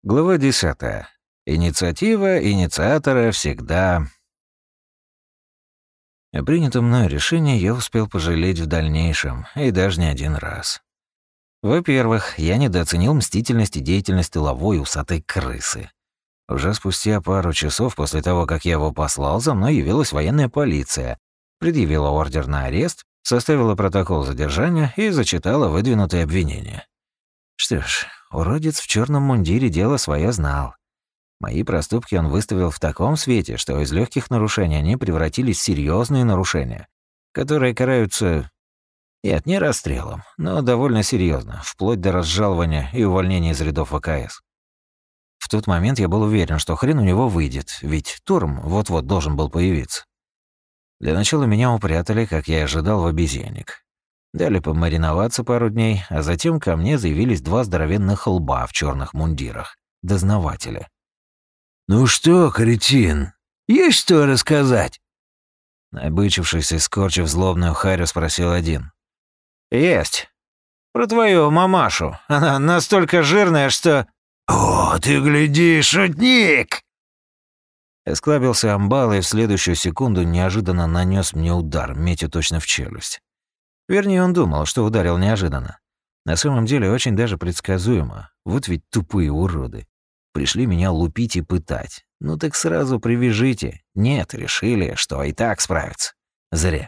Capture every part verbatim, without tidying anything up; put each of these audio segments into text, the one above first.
Глава десятая. Инициатива инициатора всегда... О принятом мной решении я успел пожалеть в дальнейшем, и даже не один раз. Во-первых, я недооценил мстительность и деятельность тыловой усатой крысы. Уже спустя пару часов после того, как я его послал, за мной явилась военная полиция, предъявила ордер на арест, составила протокол задержания и зачитала выдвинутые обвинения. Что ж, уродец в черном мундире дело свое знал. Мои проступки он выставил в таком свете, что из легких нарушений они превратились в серьезные нарушения, которые караются... Нет, не расстрелом, но довольно серьезно, вплоть до разжалования и увольнения из рядов ВКС. В тот момент я был уверен, что хрен у него выйдет, ведь Турм вот-вот должен был появиться. Для начала меня упрятали, как я и ожидал, в обезьянник. Дали помариноваться пару дней, а затем ко мне заявились два здоровенных лба в черных мундирах. Дознаватели. «Ну что, кретин, есть что рассказать?» Набычившись и скорчив злобную харю, спросил один. «Есть. Про твою мамашу. Она настолько жирная, что...» «О, ты гляди, шутник!» Осклабился амбал и в следующую секунду неожиданно нанес мне удар, метя точно в челюсть. Вернее, он думал, что ударил неожиданно. На самом деле, очень даже предсказуемо. Вот ведь тупые уроды. Пришли меня лупить и пытать. Ну так сразу привяжите. Нет, решили, что и так справятся. Зря.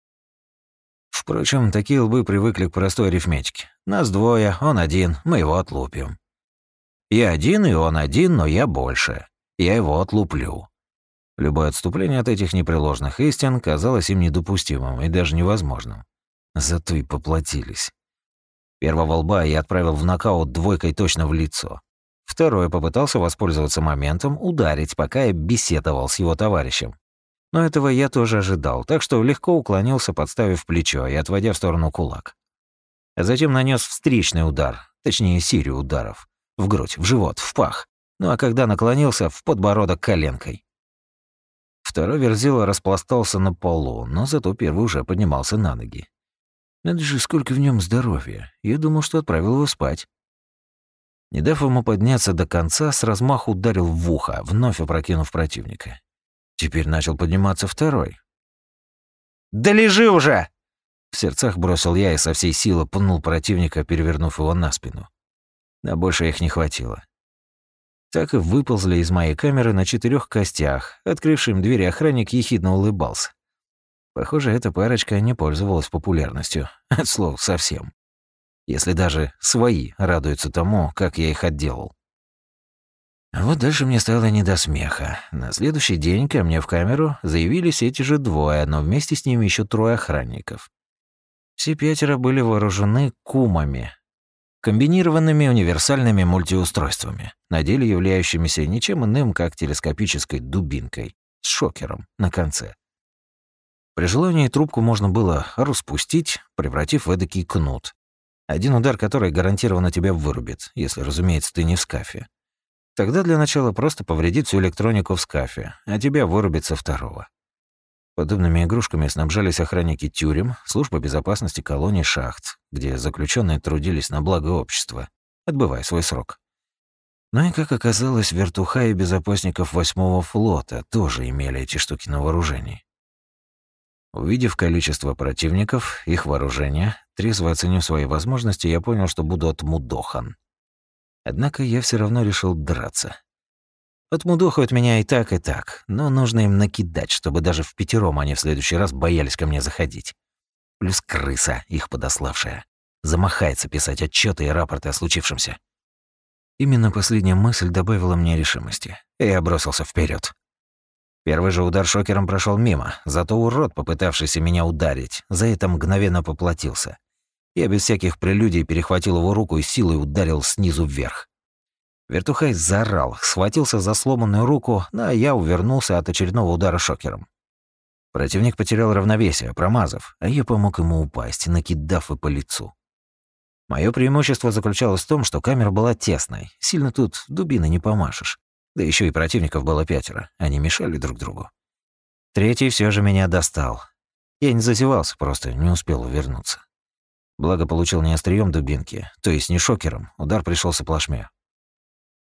Впрочем, такие лбы привыкли к простой арифметике. Нас двое, он один, мы его отлупим. Я один, и он один, но я больше. Я его отлуплю. Любое отступление от этих непреложных истин казалось им недопустимым и даже невозможным. Зато и поплатились. Первого лба я отправил в нокаут двойкой точно в лицо. Второй попытался воспользоваться моментом, ударить, пока я беседовал с его товарищем. Но этого я тоже ожидал, так что легко уклонился, подставив плечо и отводя в сторону кулак. А затем нанес встречный удар, точнее серию ударов. В грудь, в живот, в пах. Ну а когда наклонился, в подбородок коленкой. Второй верзила распластался на полу, но зато первый уже поднимался на ноги. Надо же, сколько в нем здоровья. Я думал, что отправил его спать. Не дав ему подняться до конца, с размаху ударил в ухо, вновь опрокинув противника. Теперь начал подниматься второй. «Да лежи уже!» В сердцах бросил я и со всей силы пнул противника, перевернув его на спину. На больше их не хватило. Так и выползли из моей камеры на четырех костях. Открывший им двери охранник ехидно улыбался. Похоже, эта парочка не пользовалась популярностью. От слов совсем. Если даже свои радуются тому, как я их отделал. А вот дальше мне стало не до смеха. На следующий день ко мне в камеру заявились эти же двое, но вместе с ними еще трое охранников. Все пятеро были вооружены кумами, комбинированными универсальными мультиустройствами, на деле являющимися ничем иным, как телескопической дубинкой с шокером на конце. При желании трубку можно было распустить, превратив в эдакий кнут. Один удар, который гарантированно тебя вырубит, если, разумеется, ты не в скафе. Тогда для начала просто повредит всю электронику в скафе, а тебя вырубит со второго. Подобными игрушками снабжались охранники тюрем, служба безопасности колоний шахт, где заключенные трудились на благо общества, отбывая свой срок. Ну и, как оказалось, вертуха и безопасников восьмого флота тоже имели эти штуки на вооружении. Увидев количество противников, их вооружение, трезво оценив свои возможности, я понял, что буду отмудохан. Однако я все равно решил драться. Отмудохают меня и так, и так, но нужно им накидать, чтобы даже впятером они в следующий раз боялись ко мне заходить. Плюс крыса, их подославшая, замахается писать отчеты и рапорты о случившемся. Именно последняя мысль добавила мне решимости, и я бросился вперед. Первый же удар шокером прошел мимо, зато урод, попытавшийся меня ударить, за это мгновенно поплатился. Я без всяких прелюдий перехватил его руку и силой ударил снизу вверх. Вертухай заорал, схватился за сломанную руку, а я увернулся от очередного удара шокером. Противник потерял равновесие, промазав, а я помог ему упасть, накидав и по лицу. Моё преимущество заключалось в том, что камера была тесной, сильно тут дубины не помашешь. Да еще и противников было пятеро, они мешали друг другу. Третий все же меня достал. Я не зазевался, просто не успел увернуться. Благо получил не острием дубинки, то есть не шокером, удар пришелся плашмя.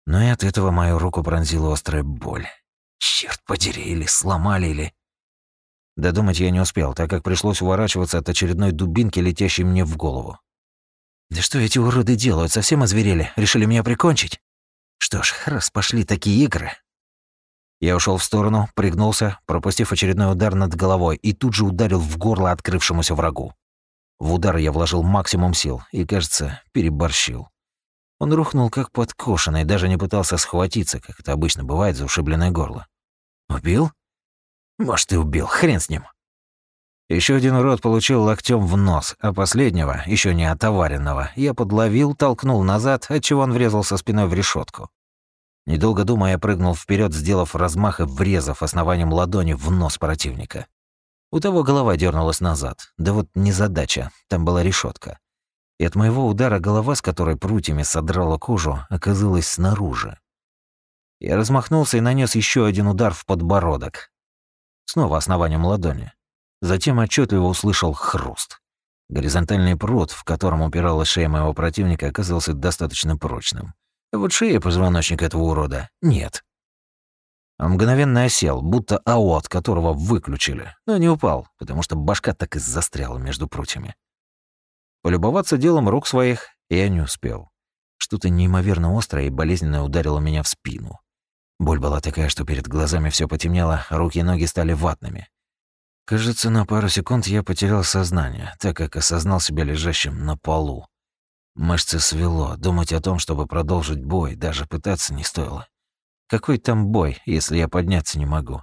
Но и от этого мою руку пронзила острая боль. Черт подери, или сломали, или... Додумать я не успел, так как пришлось уворачиваться от очередной дубинки, летящей мне в голову. Да что эти уроды делают? Совсем озверели? Решили меня прикончить? Что ж, раз пошли такие игры. Я ушел в сторону, пригнулся, пропустив очередной удар над головой, и тут же ударил в горло открывшемуся врагу. В удар я вложил максимум сил и, кажется, переборщил. Он рухнул как подкошенный, даже не пытался схватиться, как это обычно бывает за ушибленное горло. Убил? Может, и убил, хрен с ним. Еще один урод получил локтем в нос, а последнего, еще не отоваренного, я подловил, толкнул назад, отчего он врезался спиной в решетку. Недолго думая, я прыгнул вперед, сделав размах и врезав основанием ладони в нос противника. У того голова дернулась назад. Да вот незадача, там была решетка. И от моего удара голова, с которой прутьями содрала кожу, оказалась снаружи. Я размахнулся и нанес еще один удар в подбородок. Снова основанием ладони. Затем отчетливо услышал хруст. Горизонтальный прут, в котором упиралась шея моего противника, оказался достаточно прочным. А вот шея позвоночника этого урода нет. Он мгновенно осел, будто АО, которого выключили, но не упал, потому что башка так и застряла между прутьями. Полюбоваться делом рук своих я не успел. Что-то неимоверно острое и болезненное ударило меня в спину. Боль была такая, что перед глазами все потемнело, руки и ноги стали ватными. Кажется, на пару секунд я потерял сознание, так как осознал себя лежащим на полу. Мышцы свело, думать о том, чтобы продолжить бой, даже пытаться не стоило. Какой там бой, если я подняться не могу?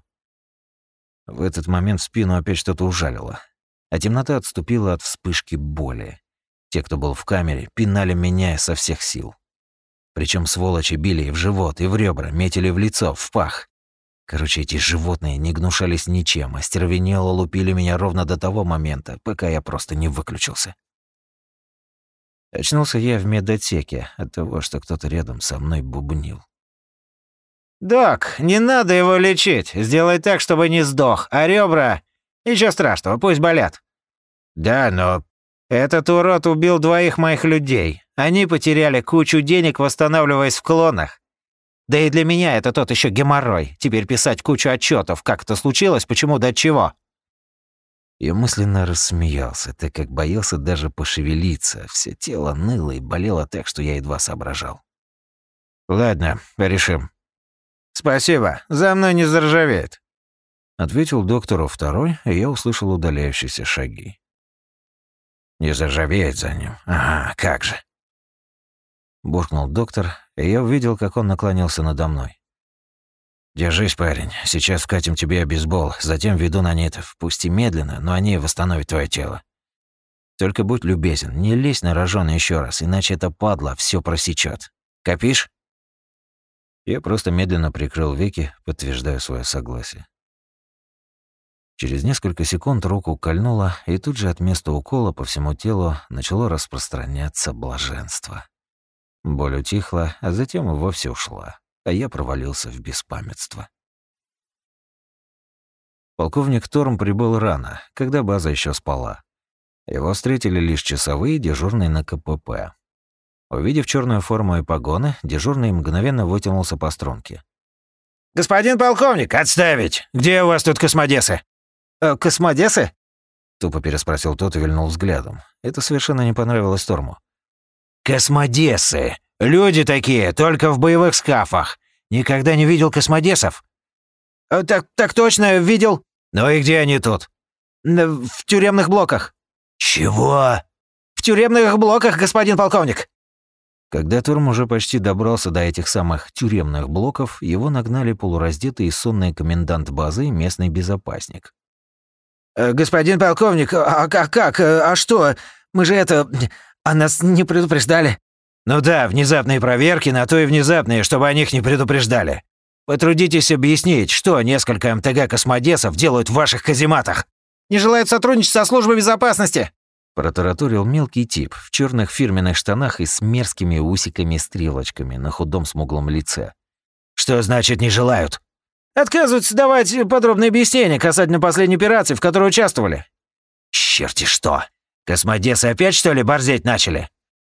В этот момент в спину опять что-то ужалило, а темнота отступила от вспышки боли. Те, кто был в камере, пинали меня со всех сил. Причем сволочи били и в живот, и в ребра, метили в лицо, в пах. Короче, эти животные не гнушались ничем, а стервенело лупили меня ровно до того момента, пока я просто не выключился. Очнулся я в медотсеке от того, что кто-то рядом со мной бубнил. «Док, не надо его лечить. Сделай так, чтобы не сдох. А ребра... Ничего страшного, пусть болят». «Да, но...» «Этот урод убил двоих моих людей. Они потеряли кучу денег, восстанавливаясь в клонах. Да и для меня это тот еще геморрой. Теперь писать кучу отчетов, как это случилось, почему да от чего». Я мысленно рассмеялся, так как боялся даже пошевелиться. Все тело ныло и болело так, что я едва соображал. «Ладно, решим». «Спасибо, за мной не заржавеет», — ответил доктору второй, и я услышал удаляющиеся шаги. «Не заржавеет за ним? Ага, как же!» Буркнул доктор, и я увидел, как он наклонился надо мной. «Держись, парень, сейчас вкатим тебе обезбол, затем введу нанитов, пусть и медленно, но они восстановят твое тело. Только будь любезен, не лезь на рожон еще раз, иначе эта падла все просечет. Копишь?» Я просто медленно прикрыл веки, подтверждая свое согласие. Через несколько секунд руку кольнуло, и тут же от места укола по всему телу начало распространяться блаженство. Боль утихла, а затем и вовсе ушла, а я провалился в беспамятство. Полковник Торм прибыл рано, когда база еще спала. Его встретили лишь часовые, дежурные на КПП. Увидев черную форму и погоны, дежурный мгновенно вытянулся по струнке. «Господин полковник, отставить! Где у вас тут космодесы?» «Э, «Космодесы?» — тупо переспросил тот и вильнул взглядом. Это совершенно не понравилось Торму. «Космодесы! Люди такие, только в боевых скафах! Никогда не видел космодесов?» э, «Так, так точно, видел!» «Ну и где они тут?» «В тюремных блоках». «Чего?» «В тюремных блоках, господин полковник!» Когда Торм уже почти добрался до этих самых тюремных блоков, его нагнали полураздетый и сонный комендант базы и местный безопасник. «Господин полковник, а как, как, а что? Мы же это... А нас не предупреждали?» «Ну да, внезапные проверки, на то и внезапные, чтобы о них не предупреждали. Потрудитесь объяснить, что несколько МТГ космодесов делают в ваших казематах. Не желают сотрудничать со службой безопасности?» Протараторил мелкий тип в черных фирменных штанах и с мерзкими усиками-стрелочками на худом смуглом лице. «Что значит «не желают»?» «Отказываются давать подробные объяснения касательно последней операции, в которой участвовали». «Черти что! Космодесы опять, что ли, борзеть начали?»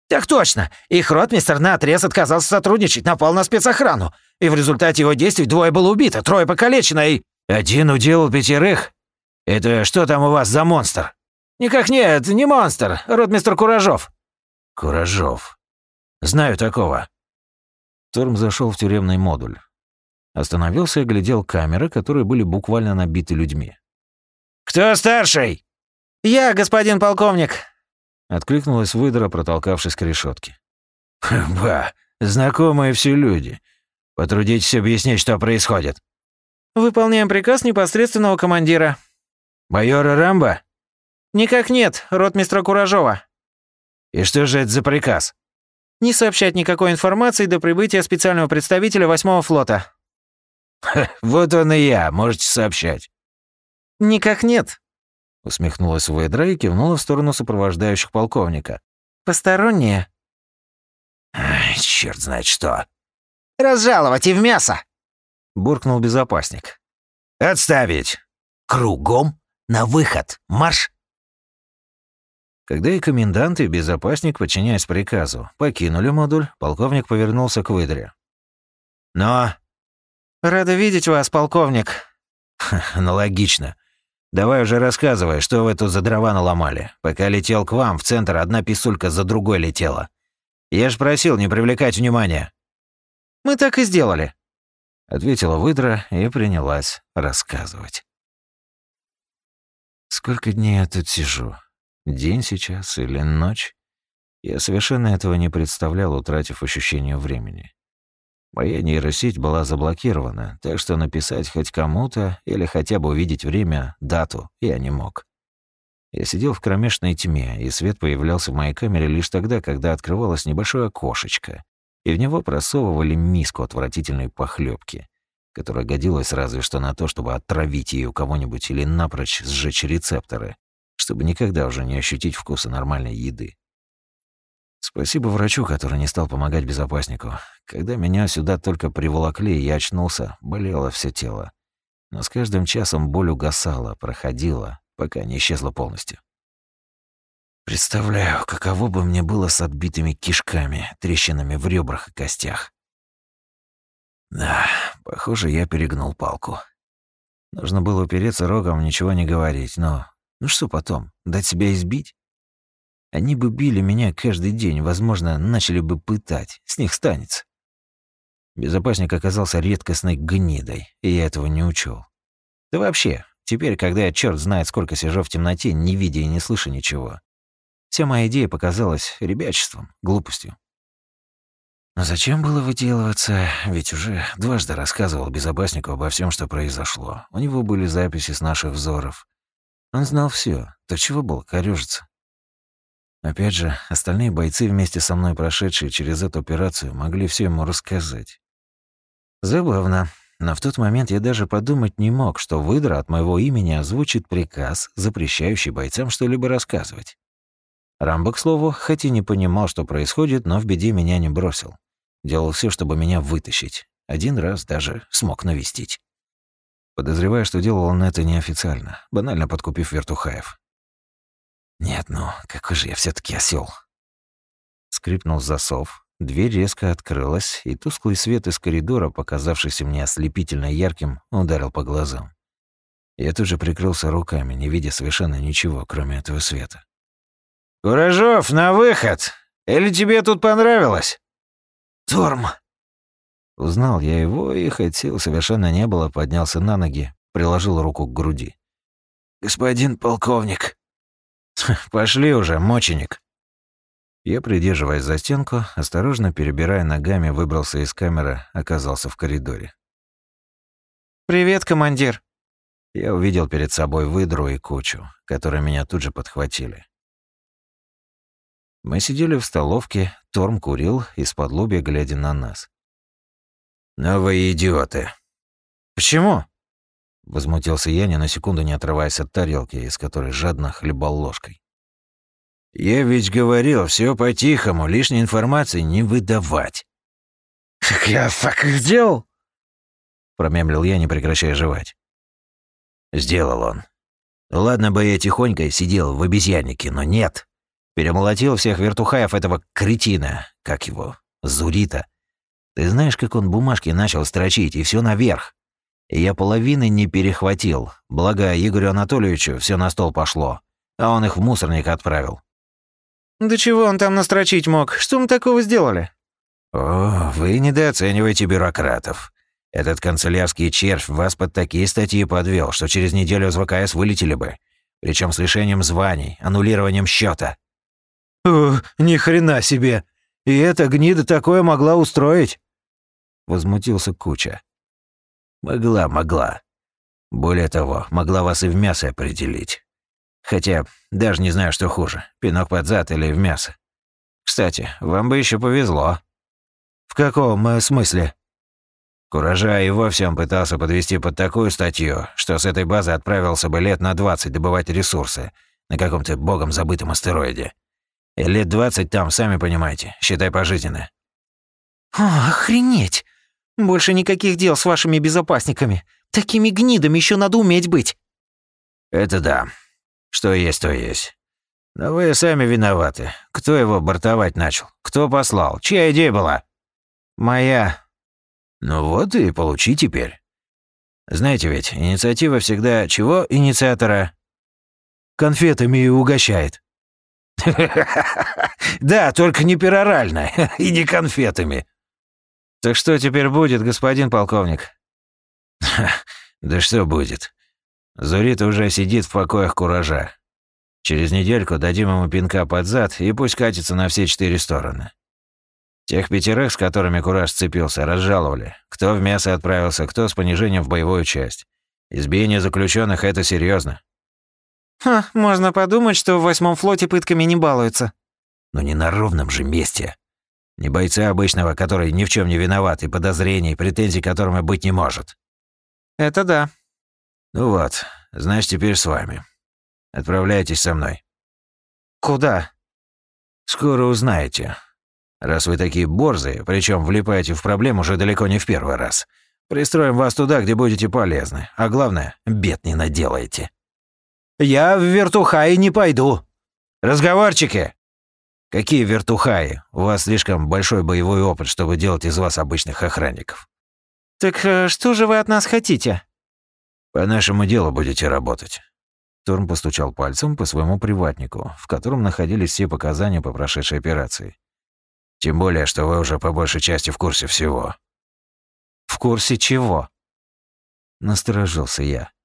«Так точно! Их ротмистр наотрез отказался сотрудничать, напал на спецохрану. И в результате его действий двое было убито, трое покалечено и...» «Один уделал пятерых? Это что там у вас за монстр?» «Никак нет, не монстр, ротмистр Куражов». «Куражов. Знаю такого». Торм зашел в тюремный модуль. Остановился и глядел камеры, которые были буквально набиты людьми. «Кто старший?» «Я, господин полковник», — откликнулась выдра, протолкавшись к решетке. «Ба, знакомые все люди. Потрудитесь объяснить, что происходит». «Выполняем приказ непосредственного командира». «Майора Рамбо?» «Никак нет, ротмистра Куражова». «И что же это за приказ?» «Не сообщать никакой информации до прибытия специального представителя восьмого флота». Ха, «Вот он и я, можете сообщать». «Никак нет», — усмехнулась выдра и кивнула в сторону сопровождающих полковника. «Посторонние». Ай, черт знает что. «Разжаловать и в мясо!» — буркнул безопасник. «Отставить! Кругом на выход! Марш!» Когда и комендант, и безопасник, подчиняясь приказу, покинули модуль, полковник повернулся к выдре. «Но...» «Рада видеть вас, полковник». «Аналогично. Давай уже рассказывай, что вы тут за дрова наломали. Пока летел к вам, в центр одна писулька за другой летела. Я ж просил не привлекать внимания». «Мы так и сделали», — ответила выдра и принялась рассказывать. Сколько дней я тут сижу? День сейчас или ночь? Я совершенно этого не представлял, утратив ощущение времени. Моя нейросеть была заблокирована, так что написать хоть кому-то или хотя бы увидеть время, дату я не мог. Я сидел в кромешной тьме, и свет появлялся в моей камере лишь тогда, когда открывалось небольшое окошечко, и в него просовывали миску отвратительной похлебки, которая годилась разве что на то, чтобы отравить ее у кого-нибудь или напрочь сжечь рецепторы, чтобы никогда уже не ощутить вкуса нормальной еды. Спасибо врачу, который не стал помогать безопаснику. Когда меня сюда только приволокли, я очнулся, болело все тело. Но с каждым часом боль угасала, проходила, пока не исчезла полностью. Представляю, каково бы мне было с отбитыми кишками, трещинами в ребрах и костях. Да, похоже, я перегнул палку. Нужно было упереться рогом, ничего не говорить, но... Ну что потом, дать себя избить? Они бы били меня каждый день, возможно, начали бы пытать. С них станется. Безопасник оказался редкостной гнидой, и я этого не учел. Да вообще, теперь, когда я черт знает сколько сижу в темноте, не видя и не слыша ничего, вся моя идея показалась ребячеством, глупостью. Но зачем было выделываться? Ведь уже дважды рассказывал безопаснику обо всем, что произошло. У него были записи с наших взоров. Он знал все. То чего было корёжиться? Опять же, остальные бойцы, вместе со мной прошедшие через эту операцию, могли все ему рассказать. Забавно, но в тот момент я даже подумать не мог, что выдра от моего имени озвучит приказ, запрещающий бойцам что-либо рассказывать. Рамбо, к слову, хоть и не понимал, что происходит, но в беде меня не бросил. Делал все, чтобы меня вытащить. Один раз даже смог навестить. Подозреваю, что делал он это неофициально, банально подкупив вертухаев. Нет, ну, какой же я все таки осел. Скрипнул засов, дверь резко открылась, и тусклый свет из коридора, показавшийся мне ослепительно ярким, ударил по глазам. Я тут же прикрылся руками, не видя совершенно ничего, кроме этого света. «Куражов, на выход! Или тебе тут понравилось?» «Торм!» Узнал я его, и хоть сил совершенно не было, поднялся на ноги, приложил руку к груди. «Господин полковник!» «Пошли уже, мученик!» Я, придерживаясь за стенку, осторожно перебирая ногами, выбрался из камеры, оказался в коридоре. «Привет, командир!» Я увидел перед собой выдру и кучу, которые меня тут же подхватили. Мы сидели в столовке, Торм курил, из-под лобья глядя на нас. «Ну вы идиоты!» «Почему?» Возмутился я, ни на секунду не отрываясь от тарелки, из которой жадно хлебал ложкой. «Я ведь говорил, все по-тихому, лишней информации не выдавать». «Так я так и сделал!» Промямлил я, не прекращая жевать. Сделал он. Ладно бы я тихонько сидел в обезьяннике, но нет. Перемолотил всех вертухаев этого кретина, как его, Зурита. Ты знаешь, как он бумажки начал строчить, и все наверх. И я половины не перехватил, благо Игорю Анатольевичу все на стол пошло, а он их в мусорник отправил. Да чего он там настрочить мог? Что мы такого сделали? О, вы недооцениваете бюрократов. Этот канцелярский червь вас под такие статьи подвел, что через неделю из ВКС вылетели бы. Причем с лишением званий, аннулированием счета. О, ни хрена себе! И эта гнида такое могла устроить? Возмутился Куча. Могла, могла. Более того, могла вас и в мясо определить. Хотя даже не знаю, что хуже, пинок под зад или в мясо. Кстати, вам бы еще повезло. В каком э, смысле? Куража и вовсе он пытался подвести под такую статью, что с этой базы отправился бы лет на двадцать добывать ресурсы на каком-то богом забытом астероиде. И лет двадцать там, сами понимаете, считай пожизненно. О, охренеть! Больше никаких дел с вашими безопасниками. Такими гнидами еще надо уметь быть. Это да. Что есть, то есть. Но вы сами виноваты. Кто его бортовать начал? Кто послал? Чья идея была? Моя. Ну вот и получи теперь. Знаете ведь, инициатива всегда чего инициатора? Конфетами и угощает. Да, только не перорально и не конфетами. Так что теперь будет, господин полковник? Да что будет? Зурита уже сидит в покоях Куража. Через недельку дадим ему пинка под зад, и пусть катится на все четыре стороны. Тех пятерых, с которыми Кураж сцепился, разжаловали. Кто в мясо отправился, кто с понижением в боевую часть. Избиение заключенных это серьезно. Ха, можно подумать, что в восьмом флоте пытками не балуются. Но не на ровном же месте. Не бойца обычного, который ни в чем не виноват, и подозрений, претензий к которому быть не может. Это да. Ну вот, значит, теперь с вами. Отправляйтесь со мной. Куда? Скоро узнаете. Раз вы такие борзые, причем влипаете в проблему уже далеко не в первый раз, пристроим вас туда, где будете полезны, а главное, бед не наделаете. Я в вертухаи не пойду. Разговорчики! Какие вертухаи? У вас слишком большой боевой опыт, чтобы делать из вас обычных охранников. Так э, что же вы от нас хотите? По нашему делу будете работать. Торм постучал пальцем по своему приватнику, в котором находились все показания по прошедшей операции. Тем более, что вы уже по большей части в курсе всего. В курсе чего? Насторожился я.